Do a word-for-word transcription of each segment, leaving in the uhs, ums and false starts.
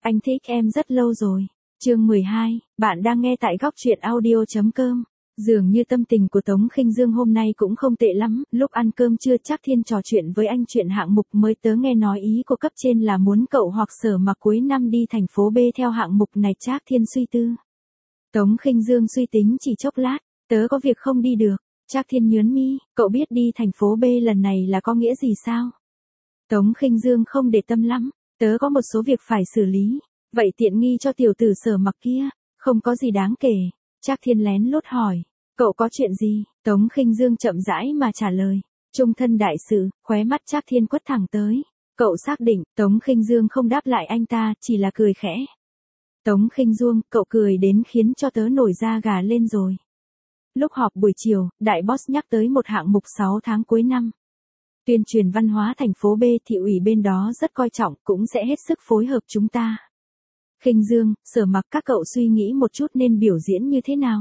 Anh thích em rất lâu rồi. Chương mười hai, bạn đang nghe tại góc truyện audio chấm com. Dường như tâm tình của Tống Khinh Dương hôm nay cũng không tệ lắm, lúc ăn cơm trưa Trác Thiên trò chuyện với anh chuyện hạng mục mới tớ nghe nói ý của cấp trên là muốn cậu hoặc Sở Mặc cuối năm đi thành phố B theo hạng mục này. Trác Thiên suy tư. Tống Khinh Dương suy tính chỉ chốc lát, tớ có việc không đi được. Trác Thiên nhướng mi, cậu biết đi thành phố B lần này là có nghĩa gì sao? Tống Khinh Dương không để tâm lắm, tớ có một số việc phải xử lý, vậy tiện nghi cho tiểu tử Sở Mặc kia, không có gì đáng kể. Trác Thiên lén lút hỏi, cậu có chuyện gì? Tống Khinh Dương chậm rãi mà trả lời, chung thân đại sự. Khóe mắt Trác Thiên quất thẳng tới. Cậu xác định? Tống Khinh Dương không đáp lại anh ta, chỉ là cười khẽ. Tống Khinh Dương, cậu cười đến khiến cho tớ nổi da gà lên rồi. Lúc họp buổi chiều, đại boss nhắc tới một hạng mục sáu tháng cuối năm. Tuyên truyền văn hóa thành phố B, thị ủy bên đó rất coi trọng, cũng sẽ hết sức phối hợp chúng ta. Khinh Dương, Sở Mặc, các cậu suy nghĩ một chút nên biểu diễn như thế nào?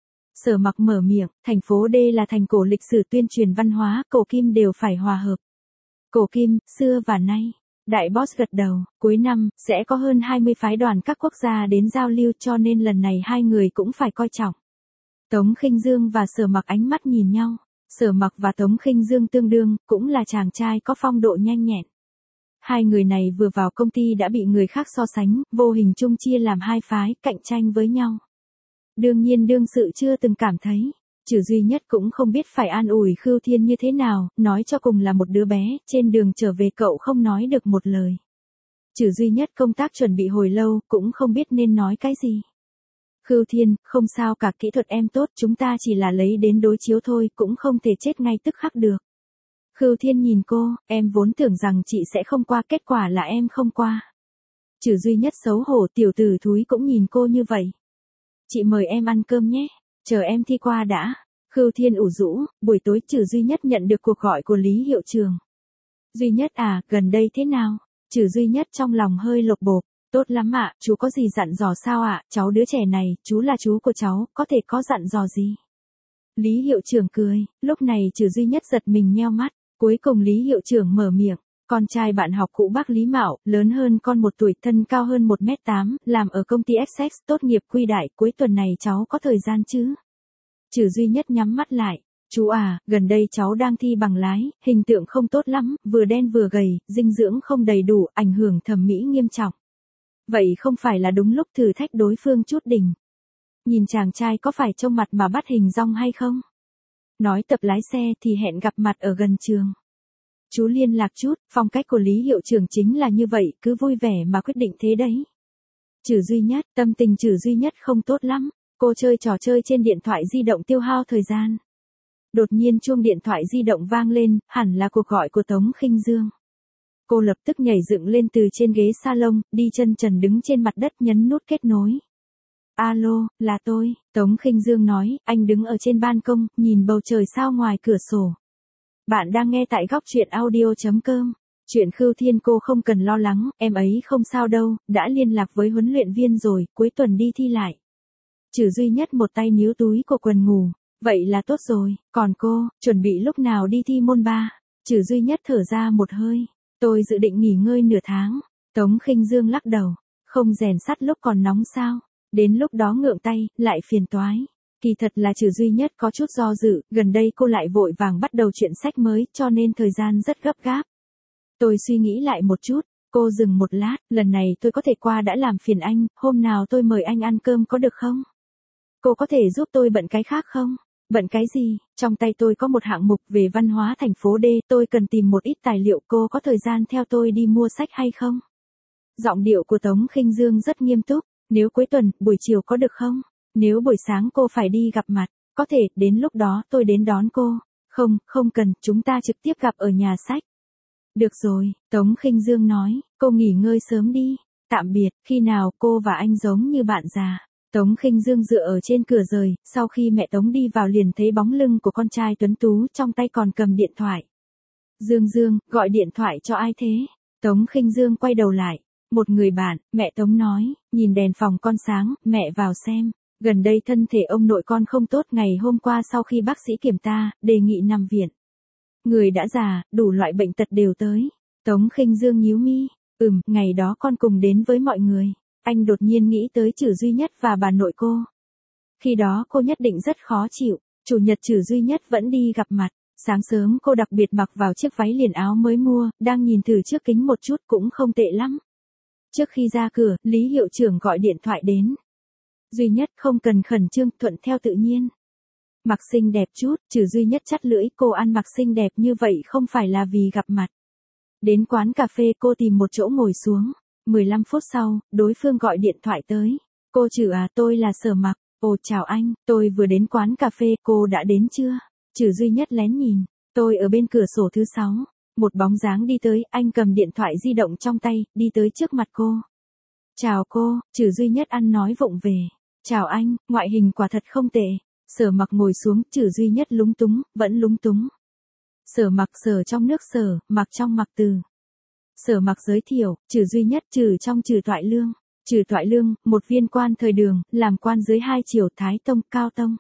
Sở Mặc mở miệng, thành phố D là thành cổ lịch sử tuyên truyền văn hóa, cổ kim đều phải hòa hợp. Cổ kim, xưa và nay. Đại boss gật đầu, cuối năm, sẽ có hơn hai mươi phái đoàn các quốc gia đến giao lưu cho nên lần này hai người cũng phải coi trọng. Tống Khinh Dương và Sở Mặc ánh mắt nhìn nhau. Sở Mặc và Tống Khinh Dương tương đương, cũng là chàng trai có phong độ nhanh nhẹn. Hai người này vừa vào công ty đã bị người khác so sánh, vô hình chung chia làm hai phái, cạnh tranh với nhau. Đương nhiên đương sự chưa từng cảm thấy, Trử Duy Nhất cũng không biết phải an ủi Khưu Thiên như thế nào, nói cho cùng là một đứa bé, trên đường trở về cậu không nói được một lời. Trử Duy Nhất công tác chuẩn bị hồi lâu, cũng không biết nên nói cái gì. Khưu Thiên, không sao cả, kỹ thuật em tốt, chúng ta chỉ là lấy đến đối chiếu thôi, cũng không thể chết ngay tức khắc được. Khưu Thiên nhìn cô, em vốn tưởng rằng chị sẽ không qua, kết quả là em không qua. Trử Duy Nhất xấu hổ, tiểu tử thúi cũng nhìn cô như vậy. Chị mời em ăn cơm nhé, chờ em thi qua đã. Khưu Thiên ủ rũ, buổi tối Trử Duy Nhất nhận được cuộc gọi của Lý hiệu trưởng. Duy Nhất à, gần đây thế nào? Trử Duy Nhất trong lòng hơi lột bột. Tốt lắm ạ, chú có gì dặn dò sao ạ? Cháu đứa trẻ này, chú là chú của cháu, có thể có dặn dò gì? Lý hiệu trưởng cười, lúc này Trử Duy Nhất giật mình nheo mắt, cuối cùng Lý hiệu trưởng mở miệng, con trai bạn học cũ bác Lý Mạo, lớn hơn con một tuổi, thân cao hơn một mét tám, làm ở công ty Essex, tốt nghiệp quy đại, cuối tuần này cháu có thời gian chứ? Trử Duy Nhất nhắm mắt lại, chú à, gần đây cháu đang thi bằng lái, hình tượng không tốt lắm, vừa đen vừa gầy, dinh dưỡng không đầy đủ, ảnh hưởng thẩm mỹ nghiêm trọng. Vậy không phải là đúng lúc thử thách đối phương chút đỉnh. Nhìn chàng trai có phải trông mặt mà bắt hình dong hay không? Nói tập lái xe thì hẹn gặp mặt ở gần trường. Chú liên lạc chút, phong cách của Lý hiệu trưởng chính là như vậy, cứ vui vẻ mà quyết định thế đấy. Trử Duy Nhất, tâm tình Trử Duy Nhất không tốt lắm, cô chơi trò chơi trên điện thoại di động tiêu hao thời gian. Đột nhiên chuông điện thoại di động vang lên, hẳn là cuộc gọi của Tống Khinh Dương. Cô lập tức nhảy dựng lên từ trên ghế salon, đi chân trần đứng trên mặt đất nhấn nút kết nối. Alo, là tôi, Tống Khinh Dương nói, anh đứng ở trên ban công, nhìn bầu trời sao ngoài cửa sổ. Bạn đang nghe tại góc truyện audio chấm com. Chuyện Khưu Thiên cô không cần lo lắng, em ấy không sao đâu, đã liên lạc với huấn luyện viên rồi, cuối tuần đi thi lại. Trử Duy Nhất một tay níu túi của quần ngủ, vậy là tốt rồi, còn cô, chuẩn bị lúc nào đi thi môn ba? Trử Duy Nhất thở ra một hơi. Tôi dự định nghỉ ngơi nửa tháng. Tống Khinh Dương lắc đầu. Không rèn sắt lúc còn nóng sao? Đến lúc đó ngượng tay, lại phiền toái. Kỳ thật là Trử Duy Nhất có chút do dự, gần đây cô lại vội vàng bắt đầu chuyện sách mới, cho nên thời gian rất gấp gáp. Tôi suy nghĩ lại một chút, cô dừng một lát, lần này tôi có thể qua đã làm phiền anh, hôm nào tôi mời anh ăn cơm có được không? Cô có thể giúp tôi bận cái khác không? Bận cái gì? Trong tay tôi có một hạng mục về văn hóa thành phố D, tôi cần tìm một ít tài liệu, cô có thời gian theo tôi đi mua sách hay không? Giọng điệu của Tống Khinh Dương rất nghiêm túc, nếu cuối tuần, buổi chiều có được không? Nếu buổi sáng cô phải đi gặp mặt, có thể, đến lúc đó tôi đến đón cô. Không, không cần, chúng ta trực tiếp gặp ở nhà sách. Được rồi, Tống Khinh Dương nói, cô nghỉ ngơi sớm đi. Tạm biệt, khi nào cô và anh giống như bạn già. Tống Khinh Dương dựa ở trên cửa rời, sau khi mẹ Tống đi vào liền thấy bóng lưng của con trai tuấn tú, trong tay còn cầm điện thoại. Dương Dương, gọi điện thoại cho ai thế? Tống Khinh Dương quay đầu lại. Một người bạn, mẹ Tống nói, nhìn đèn phòng con sáng, mẹ vào xem. Gần đây thân thể ông nội con không tốt, ngày hôm qua sau khi bác sĩ kiểm tra, đề nghị nằm viện. Người đã già, đủ loại bệnh tật đều tới. Tống Khinh Dương nhíu mi. Ừm, ngày đó con cùng đến với mọi người. Anh đột nhiên nghĩ tới Trử Duy Nhất và bà nội cô. Khi đó cô nhất định rất khó chịu, chủ nhật Trử Duy Nhất vẫn đi gặp mặt. Sáng sớm cô đặc biệt mặc vào chiếc váy liền áo mới mua, đang nhìn thử trước kính một chút cũng không tệ lắm. Trước khi ra cửa, Lý hiệu trưởng gọi điện thoại đến. Duy Nhất không cần khẩn trương, thuận theo tự nhiên. Mặc xinh đẹp chút, Trử Duy Nhất chắt lưỡi, cô ăn mặc xinh đẹp như vậy không phải là vì gặp mặt. Đến quán cà phê cô tìm một chỗ ngồi xuống. mười lăm phút sau, đối phương gọi điện thoại tới. Cô Trử à, tôi là Sở Mặc. Ồ chào anh, tôi vừa đến quán cà phê, cô đã đến chưa? Trử Duy Nhất lén nhìn. Tôi ở bên cửa sổ thứ sáu. Một bóng dáng đi tới, anh cầm điện thoại di động trong tay, đi tới trước mặt cô. Chào cô, Trử Duy Nhất ăn nói vụng về. Chào anh, ngoại hình quả thật không tệ. Sở Mặc ngồi xuống, Trử Duy Nhất lúng túng, vẫn lúng túng. Sở Mặc Sở trong nước Sở, Mặc trong Mặc Từ. Sở Mặc giới thiệu, Trử Duy Nhất Trử trong Trử Toại Lương. Trử Toại Lương, một viên quan thời Đường, làm quan dưới hai triều Thái Tông, Cao Tông.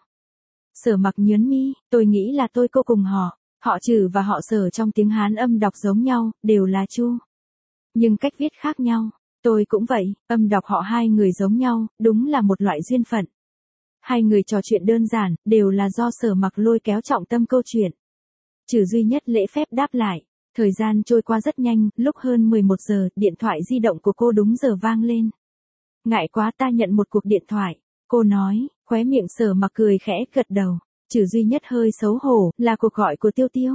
Sở Mặc nhớn mi, tôi nghĩ là tôi cô cùng họ. Họ Trử và họ Sở trong tiếng Hán âm đọc giống nhau, đều là Chu. Nhưng cách viết khác nhau. Tôi cũng vậy, âm đọc họ hai người giống nhau, đúng là một loại duyên phận. Hai người trò chuyện đơn giản, đều là do Sở Mặc lôi kéo trọng tâm câu chuyện. Trử Duy Nhất lễ phép đáp lại. Thời gian trôi qua rất nhanh, lúc hơn mười một giờ, điện thoại di động của cô đúng giờ vang lên. Ngại quá, ta nhận một cuộc điện thoại. Cô nói, khóe miệng Sở Mặc cười khẽ gật đầu. Trử Duy Nhất hơi xấu hổ, là cuộc gọi của Tiêu Tiêu.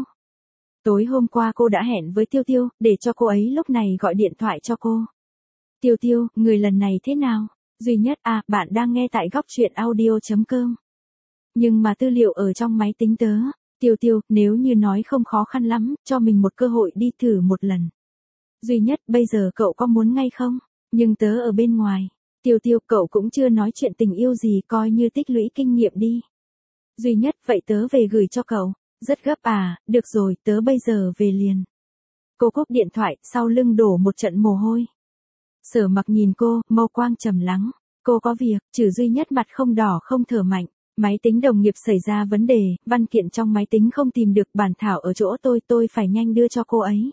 Tối hôm qua cô đã hẹn với Tiêu Tiêu, để cho cô ấy lúc này gọi điện thoại cho cô. Tiêu Tiêu, người lần này thế nào? Duy Nhất, à, bạn đang nghe tại góc truyện audio.com. Nhưng mà tư liệu ở trong máy tính tớ. Tiêu Tiêu, nếu như nói không khó khăn lắm, cho mình một cơ hội đi thử một lần. Duy Nhất, bây giờ cậu có muốn ngay không? Nhưng tớ ở bên ngoài. Tiêu Tiêu, cậu cũng chưa nói chuyện tình yêu gì, coi như tích lũy kinh nghiệm đi. Duy Nhất, vậy tớ về gửi cho cậu. Rất gấp à, được rồi, tớ bây giờ về liền. Cô cúp điện thoại, sau lưng đổ một trận mồ hôi. Sở Mặc nhìn cô, mâu quang trầm lắng. Cô có việc, Trử Duy Nhất mặt không đỏ không thở mạnh. Máy tính đồng nghiệp xảy ra vấn đề, văn kiện trong máy tính không tìm được, bản thảo ở chỗ tôi, tôi phải nhanh đưa cho cô ấy.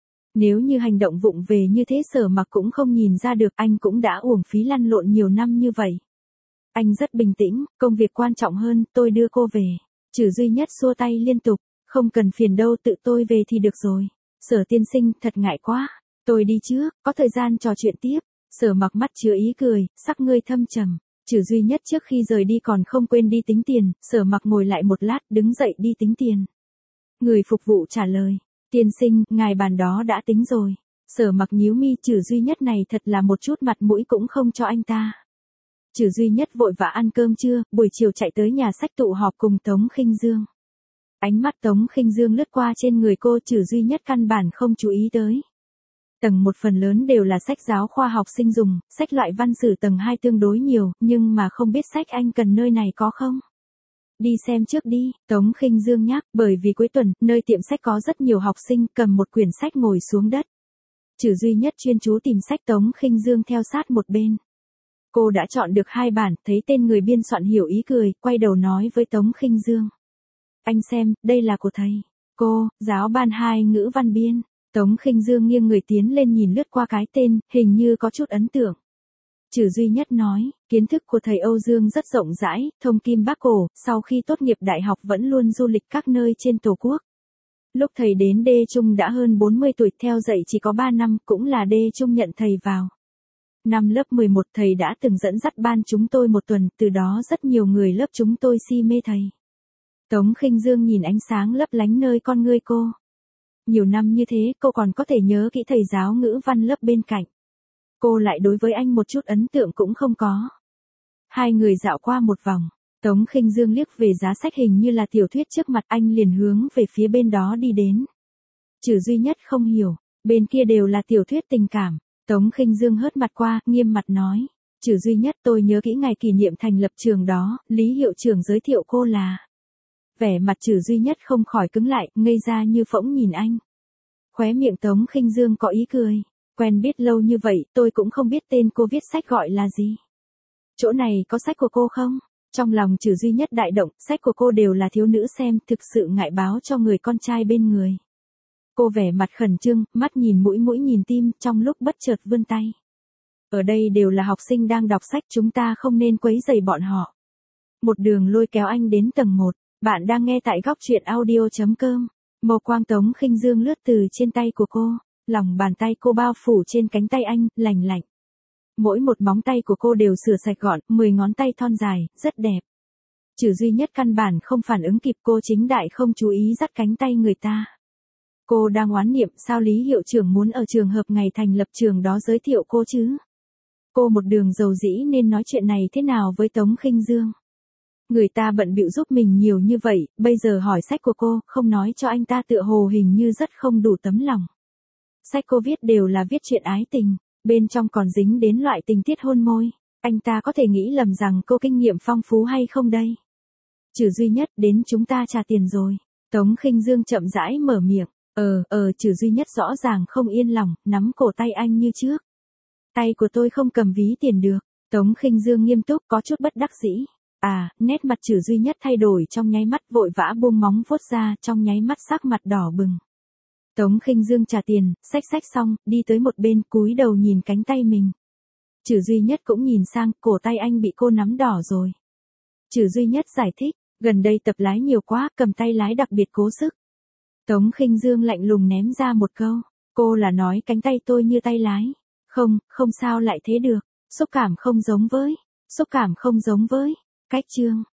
Nếu như hành động vụng về như thế Sở Mặc cũng không nhìn ra được, anh cũng đã uổng phí lăn lộn nhiều năm như vậy. Anh rất bình tĩnh, công việc quan trọng hơn, tôi đưa cô về. Trử Duy Nhất xua tay liên tục, không cần phiền đâu, tự tôi về thì được rồi. Sở tiên sinh, thật ngại quá. Tôi đi trước, có thời gian trò chuyện tiếp. Sở Mặc mắt chứa ý cười, sắc ngươi thâm trầm. Trử Duy Nhất trước khi rời đi còn không quên đi tính tiền, Sở Mặc ngồi lại một lát, đứng dậy đi tính tiền. Người phục vụ trả lời, tiên sinh, ngài bàn đó đã tính rồi. Sở Mặc nhíu mi, Trử Duy Nhất này thật là một chút mặt mũi cũng không cho anh ta. Trử Duy Nhất vội vã ăn cơm trưa, buổi chiều chạy tới nhà sách tụ họp cùng Tống Khinh Dương. Ánh mắt Tống Khinh Dương lướt qua trên người cô, Trử Duy Nhất căn bản không chú ý tới. Tầng một phần lớn đều là sách giáo khoa học sinh dùng, sách loại văn sử tầng hai tương đối nhiều, nhưng mà không biết sách anh cần nơi này có không? Đi xem trước đi, Tống Khinh Dương nhắc, bởi vì cuối tuần, nơi tiệm sách có rất nhiều học sinh, cầm một quyển sách ngồi xuống đất. Trử Duy Nhất chuyên chú tìm sách, Tống Khinh Dương theo sát một bên. Cô đã chọn được hai bản, thấy tên người biên soạn hiểu ý cười, quay đầu nói với Tống Khinh Dương. Anh xem, đây là của thầy. Cô, giáo ban hai ngữ văn biên. Tống Khinh Dương nghiêng người tiến lên nhìn lướt qua cái tên, hình như có chút ấn tượng. Trử Duy Nhất nói, kiến thức của thầy Âu Dương rất rộng rãi, thông kim bác cổ, sau khi tốt nghiệp đại học vẫn luôn du lịch các nơi trên Tổ quốc. Lúc thầy đến Đê Trung đã hơn bốn mươi tuổi, theo dạy chỉ có ba năm, cũng là Đê Trung nhận thầy vào. Năm lớp mười một thầy đã từng dẫn dắt ban chúng tôi một tuần, từ đó rất nhiều người lớp chúng tôi si mê thầy. Tống Khinh Dương nhìn ánh sáng lấp lánh nơi con ngươi cô. Nhiều năm như thế, cô còn có thể nhớ kỹ thầy giáo ngữ văn lớp bên cạnh. Cô lại đối với anh một chút ấn tượng cũng không có. Hai người dạo qua một vòng. Tống Khinh Dương liếc về giá sách hình như là tiểu thuyết trước mặt, anh liền hướng về phía bên đó đi đến. Trử Duy Nhất không hiểu, bên kia đều là tiểu thuyết tình cảm. Tống Khinh Dương hớt mặt qua, nghiêm mặt nói. Trử Duy Nhất, tôi nhớ kỹ ngày kỷ niệm thành lập trường đó, Lý hiệu trưởng giới thiệu cô là. Vẻ mặt Trử Duy Nhất không khỏi cứng lại, ngây ra như phỗng nhìn anh. Khóe miệng Tống Khinh Dương có ý cười. Quen biết lâu như vậy, tôi cũng không biết tên cô viết sách gọi là gì. Chỗ này có sách của cô không? Trong lòng Trử Duy Nhất đại động, sách của cô đều là thiếu nữ xem, thực sự ngại báo cho người con trai bên người. Cô vẻ mặt khẩn trương, mắt nhìn mũi mũi nhìn tim, trong lúc bất chợt vươn tay. Ở đây đều là học sinh đang đọc sách, chúng ta không nên quấy rầy bọn họ. Một đường lôi kéo anh đến tầng một. Bạn đang nghe tại góc truyện audio.com. Màu quang Tống Khinh Dương lướt từ trên tay của cô, lòng bàn tay cô bao phủ trên cánh tay anh, lành lạnh. Mỗi một móng tay của cô đều sửa sạch gọn, mười ngón tay thon dài, rất đẹp. Trừ duy nhất căn bản không phản ứng kịp, cô chính đại không chú ý dắt cánh tay người ta. Cô đang oán niệm sao Lý hiệu trưởng muốn ở trường hợp ngày thành lập trường đó giới thiệu cô chứ. Cô một đường dầu dĩ nên nói chuyện này thế nào với Tống Khinh Dương. Người ta bận bịu giúp mình nhiều như vậy, bây giờ hỏi sách của cô, không nói cho anh ta tựa hồ hình như rất không đủ tấm lòng. Sách cô viết đều là viết chuyện ái tình, bên trong còn dính đến loại tình tiết hôn môi. Anh ta có thể nghĩ lầm rằng cô kinh nghiệm phong phú hay không đây? Trừ duy nhất, đến chúng ta trả tiền rồi. Tống Khinh Dương chậm rãi mở miệng. Ờ, ờ, Trừ duy nhất rõ ràng không yên lòng, nắm cổ tay anh như trước. Tay của tôi không cầm ví tiền được. Tống Khinh Dương nghiêm túc, có chút bất đắc dĩ. À, nét mặt Trừ duy nhất thay đổi trong nháy mắt, vội vã buông móng vuốt ra, trong nháy mắt sắc mặt đỏ bừng. Tống Khinh Dương trả tiền, xách xách xong, đi tới một bên, cúi đầu nhìn cánh tay mình. Trừ duy nhất cũng nhìn sang, cổ tay anh bị cô nắm đỏ rồi. Trừ duy nhất giải thích, gần đây tập lái nhiều quá, cầm tay lái đặc biệt cố sức. Tống Khinh Dương lạnh lùng ném ra một câu, cô là nói cánh tay tôi như tay lái. Không, không sao lại thế được, xúc cảm không giống với, xúc cảm không giống với, cách chương.